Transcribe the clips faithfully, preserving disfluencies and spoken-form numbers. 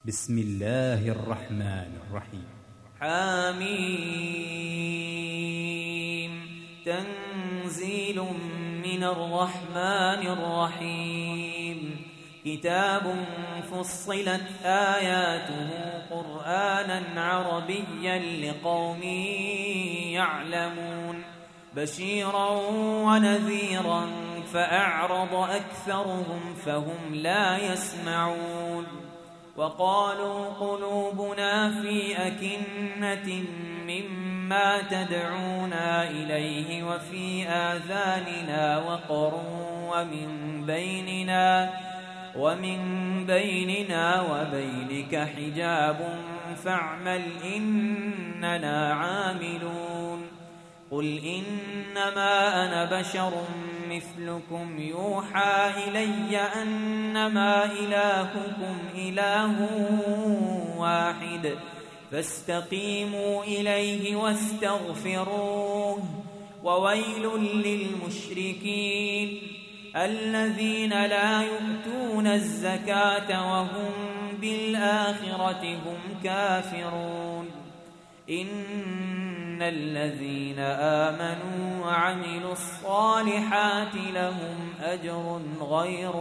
بسم الله الرحمن الرحيم. حميم تنزيل من الرحمن الرحيم. كتاب فصلت آياته قرآنا عربيا لقوم يعلمون بشيرا ونذيرا فأعرض أكثرهم فهم لا يسمعون. وقالوا قلوبنا في أكنة مما تدعونا إليه وفي آذاننا وقر ومن بيننا ومن بيننا وبينك حجاب فاعمل إننا عاملون. قل إنما أنا بشر مثلكم يوحى إلي أنما إلهكم إله واحد فاستقيموا إليه واستغفروه. وويل للمشركين الذين لا يؤتون الزكاة وهم بالآخرة هم كافرون. إن الذين آمنوا وعملوا الصالحات لهم أجر غير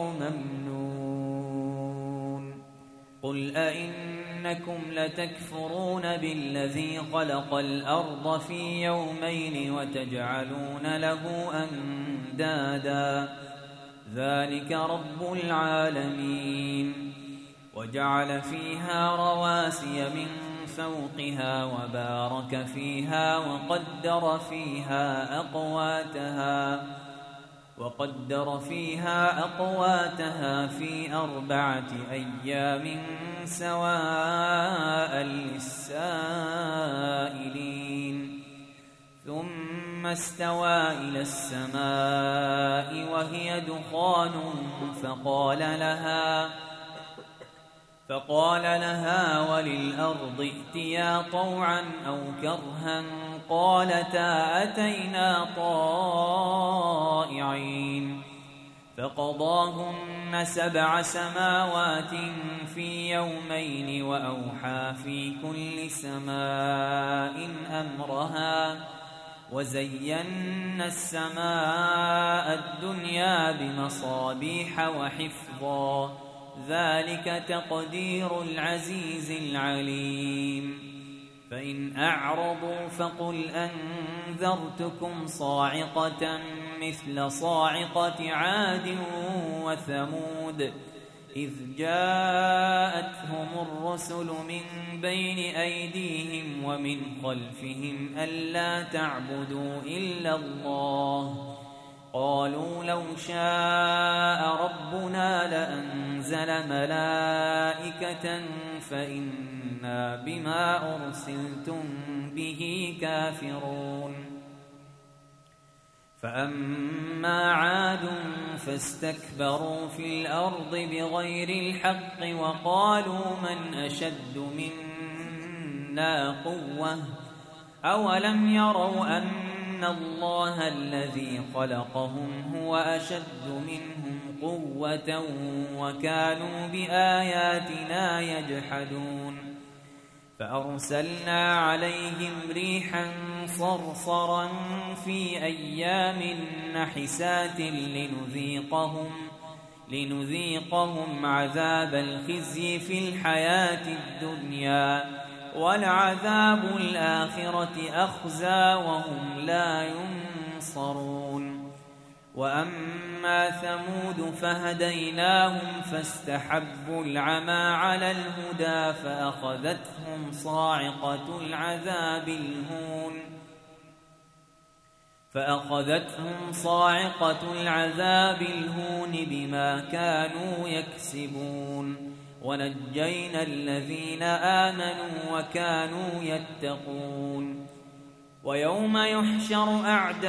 ممنون. قل أئنكم لتكفرون بالذي خلق الأرض في يومين وتجعلون له أندادا ذلك رب العالمين. وجعل فيها رواسي من فوقها وبارك فيها وقدر فيها أقواتها وقدر فيها أقواتها في أربعة أيام سواء للسائلين. ثم استوى إلى السماء وهي دخان فقال لها فقال لها وللأرض ائتيا طوعا أو كرها قالتا أتينا طائعين. فقضاهن سبع سماوات في يومين وأوحى في كل سماء أمرها وزينا السماء الدنيا بمصابيح وحفظا ذلك تقدير العزيز العليم. فإن أعرضوا فقل أنذرتكم صاعقة مثل صاعقة عاد وثمود إذ جاءتهم الرسل من بين أيديهم ومن خلفهم ألا تعبدوا إلا الله قالوا لو شاء ربنا لأنزل ملائكة فإنا بما أرسلتم به كافرون. فأما عاد فاستكبروا في الأرض بغير الحق وقالوا من أشد منا قوة أولم يروا أن إن الله الذي خلقهم هو أشد منهم قوة وكانوا بآياتنا يجحدون. فأرسلنا عليهم ريحا صرصرا في أيام نحسات لنذيقهم لنذيقهم عذاب الخزي في الحياة الدنيا ولعذاب الآخرة أخزى وهم لا ينصرون. وأما ثمود فهديناهم فاستحبوا العمى على الهدى فأخذتهم صاعقة العذاب الهون فأخذتهم صاعقة العذاب الهون بما كانوا يكسبون. ونجينا الذين آمنوا وكانوا يتقون. ويوم يحشر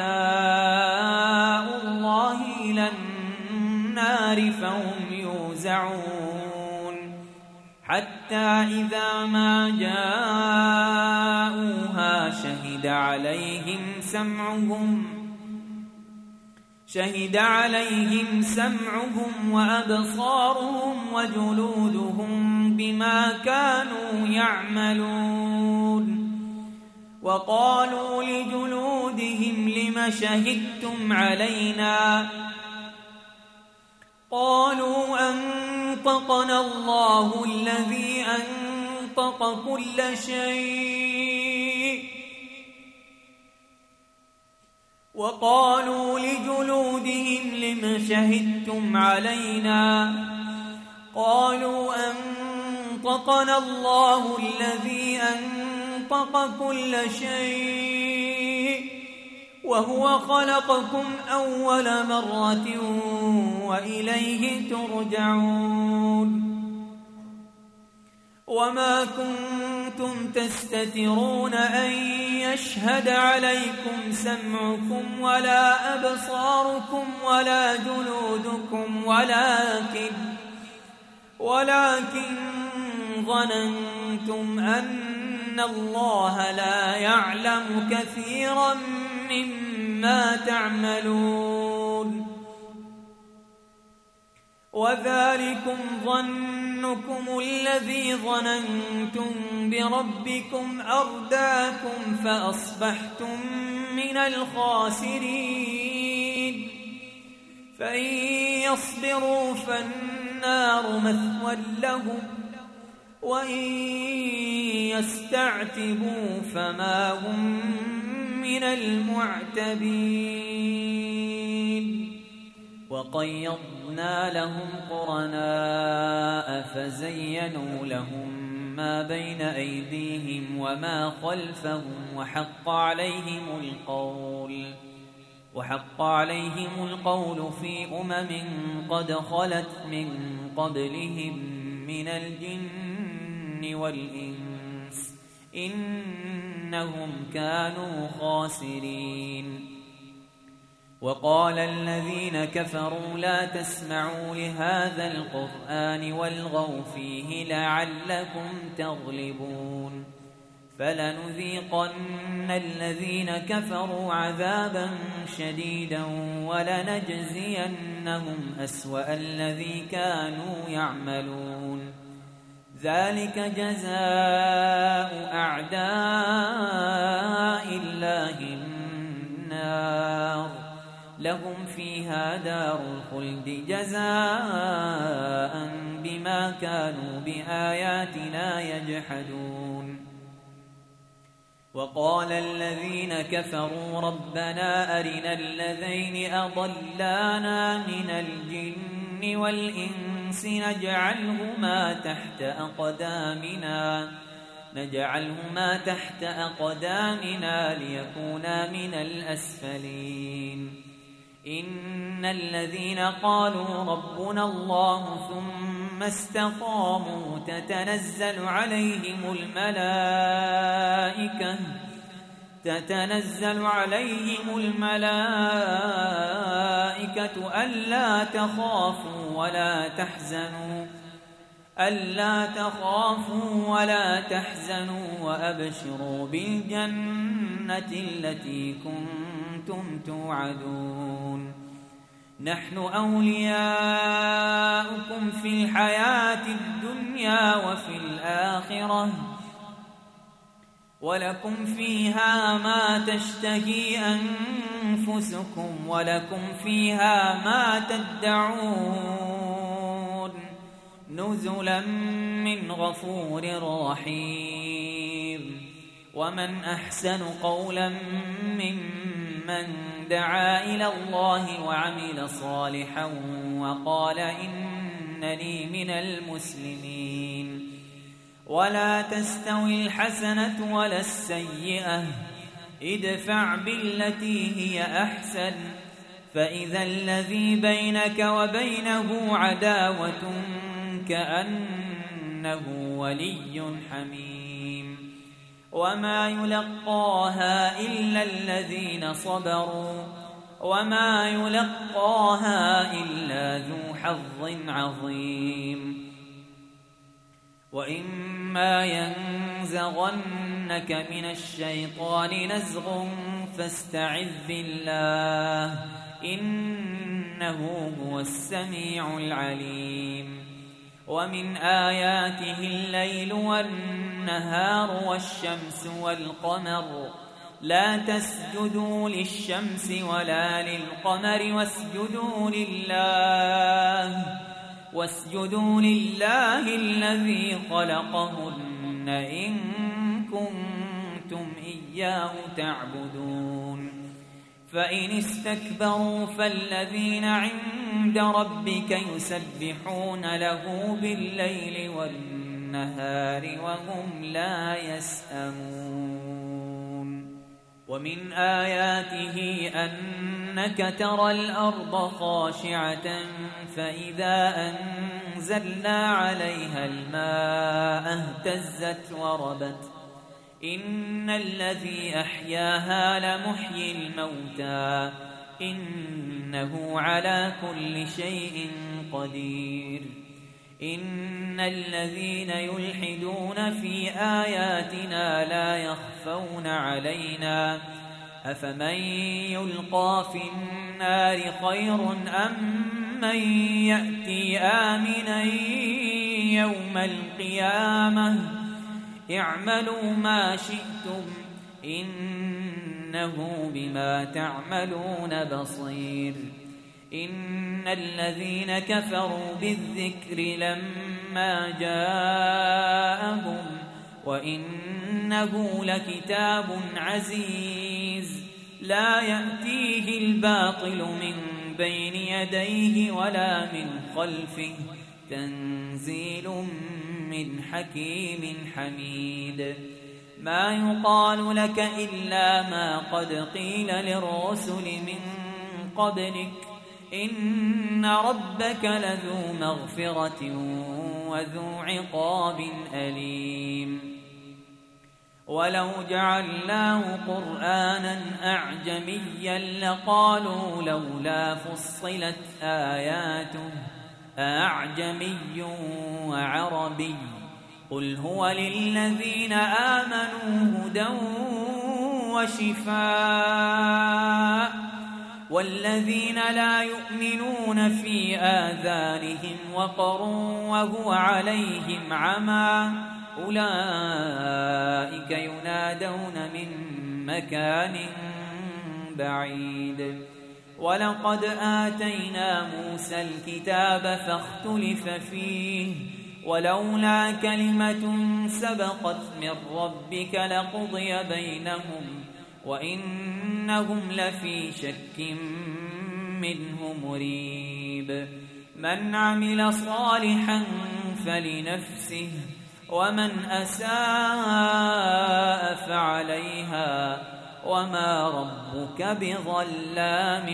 أعداء الله إلى النار فهم يوزعون حتى إذا ما جاءوها شهد عليهم سمعهم شهد عليهم سمعهم وأبصارهم وجلودهم بما كانوا يعملون وقالوا لجلودهم لم شهدتم علينا قالوا أنطقنا الله الذي أنطق كل شيء وقالوا لجلودهم لم شهدتم علينا قالوا أنطقنا الله الذي أنطق كل شيء وهو خلقكم أول مرة وإليه ترجعون وما كنتم تستترون أن يشهد عليكم سمعكم ولا أبصاركم ولا جلودكم ولكن ولكن ظننتم أن الله لا يعلم كثيرا مما تعملون وذلكم ظنكم الذي ظننتم بربكم أرداكم فأصبحتم من الخاسرين فإن يصبروا فالنار مثوى لهم وإن يستعتبوا فما هم من المعتبين وقيضنا لهم قرناء فزينوا لهم ما بين أيديهم وما خلفهم وحق عليهم القول وحق عليهم القول في أمم قد خلت من قبلهم من الجن والإنس إنهم كانوا خاسرين وقال الذين كفروا لا تسمعوا لهذا القرآن والغوا فيه لعلكم تغلبون فلنذيقن الذين كفروا عذابا شديدا ولنجزينهم أسوأ الذي كانوا يعملون ذلك جزاء أعداء الله النار لهم فيها دار الخلد جزاء بما كانوا بآياتنا يجحدون وقال الذين كفروا ربنا أرنا الذين أضلانا من الجن والإنس نجعلهما تحت أقدامنا نجعلهما تحت أقدامنا ليكونا من الأسفلين إن الذين قالوا ربنا الله ثم استقاموا تتنزل عليهم الملائكة تتنزل عليهم الملائكة ألا تخافوا ولا تحزنوا ألا تخافوا ولا تحزنوا وأبشروا بالجنة التي كنتم توعدون نحن أولياؤكم في الحياة الدنيا وفي الآخرة ولكم فيها ما تشتهي أنفسكم ولكم فيها ما تدعون نزلا من غفور رحيم ومن أحسن قولا ممن دعا إلى الله وعمل صالحا وقال إنني من المسلمين ولا تستوي الحسنة ولا السيئة ادفع بالتي هي أحسن فإذا الذي بينك وبينه عداوة كأنه ولي حميم وما يلقاها إلا الذين صبروا وما يلقاها إلا ذو حظ عظيم وإما ينزغنك من الشيطان نزغ فاستعذ بالله إنه هو السميع العليم ومن آياته الليل والنهار والشمس والقمر لا تسجدوا للشمس ولا للقمر واسجدوا لله واسجدوا لله الذي خلقهن إن كنتم إياه تعبدون فإن استكبروا فالذين عند ربك يسبحون له بالليل والنهار وهم لا يسأمون ومن آياته أنك ترى الأرض خاشعة فإذا أنزلنا عليها الماء اهتزت وربت إن الذي أحياها لمحيي الموتى إنه على كل شيء قدير إن الذين يلحدون في آياتنا لا يخفون علينا أفمن يلقى في النار خير أم من يأتي آمنا يوم القيامة اعملوا ما شئتم إنه بما تعملون بصير إن الذين كفروا بالذكر لما جاءهم وإنه لكتاب عزيز لا يأتيه الباطل من بين يديه ولا من خلفه تنزيل من حكيم حميد ما يقال لك إلا ما قد قيل للرسل من قبلك إن ربك لذو مغفرة وذو عقاب أليم ولو جعلناه قرآنا أعجميا لقالوا لولا فصلت آياته أعجمي وعربي قل هو للذين آمنوا هدى وشفاء والذين لا يؤمنون في آذانهم وقر وهو عليهم عمى أولئك ينادون من مكان بعيد ولقد آتينا موسى الكتاب فاختلف فيه ولولا كلمة سبقت من ربك لقضي بينهم وإنهم لفي شك منه مريب من عمل صالحا فلنفسه ومن أساء فعليها وما ربك بظلام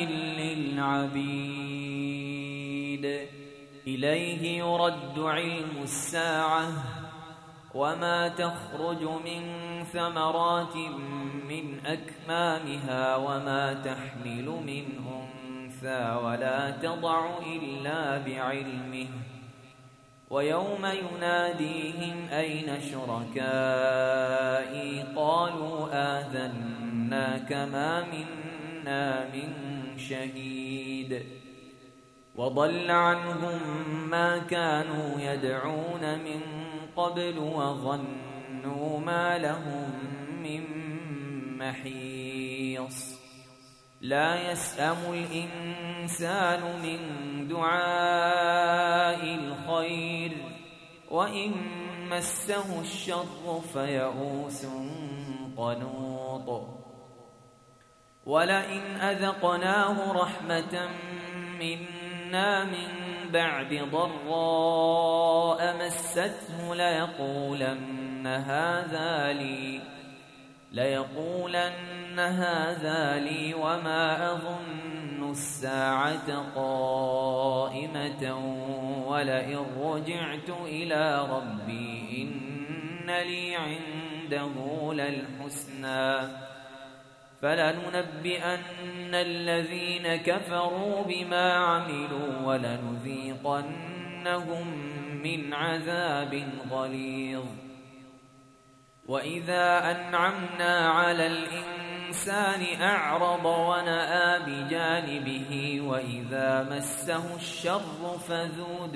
للعبيد إليه يرد علم الساعة وما تخرج من ثمرات من أكمامها وما تحمل من أنثى ولا تضع إلا بعلمه ويوم يناديهم أين شركائي قالوا آذناك ما منا من شهيد وضل عنهم ما كانوا يدعون من قبل وظنوا ما لهم من محيص لا يسأم الإنسان من دعاء الخير وإن مسه الشر فيئوس قنوط ولئن أذقناه رحمة منا من بعد ضراء مسته ليقولن هذا لي ليقولن هذا لي وما أظن الساعة قائمة ولئن رجعت إلى ربي إن لي عنده للحسنى فلننبئن الذين كفروا بما عملوا ولنذيقنهم من عذاب غليظ وإذا أنعمنا على الإنسان الإنسان أعرض ونأى بجانبه وإذا مسه الشر فذو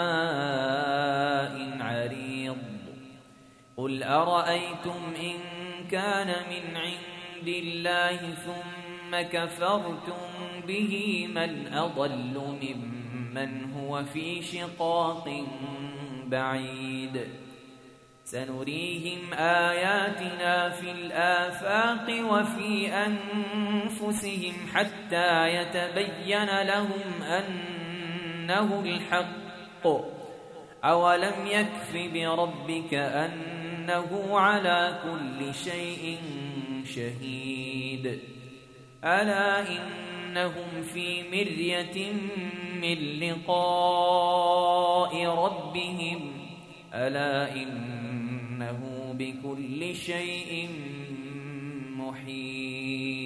دعاء عريض قل أرأيتم إن كان من عند الله ثم كفرتم به من أضل ممن هو في شقاق بعيد سنريهم آياتنا في الآفاق وفي أنفسهم حتى يتبين لهم أنه الحق أولم يكف بربك أنه على كل شيء شهيد ألا إنهم في مرية من لقاء ربهم ألا إنه بكل شيء محيط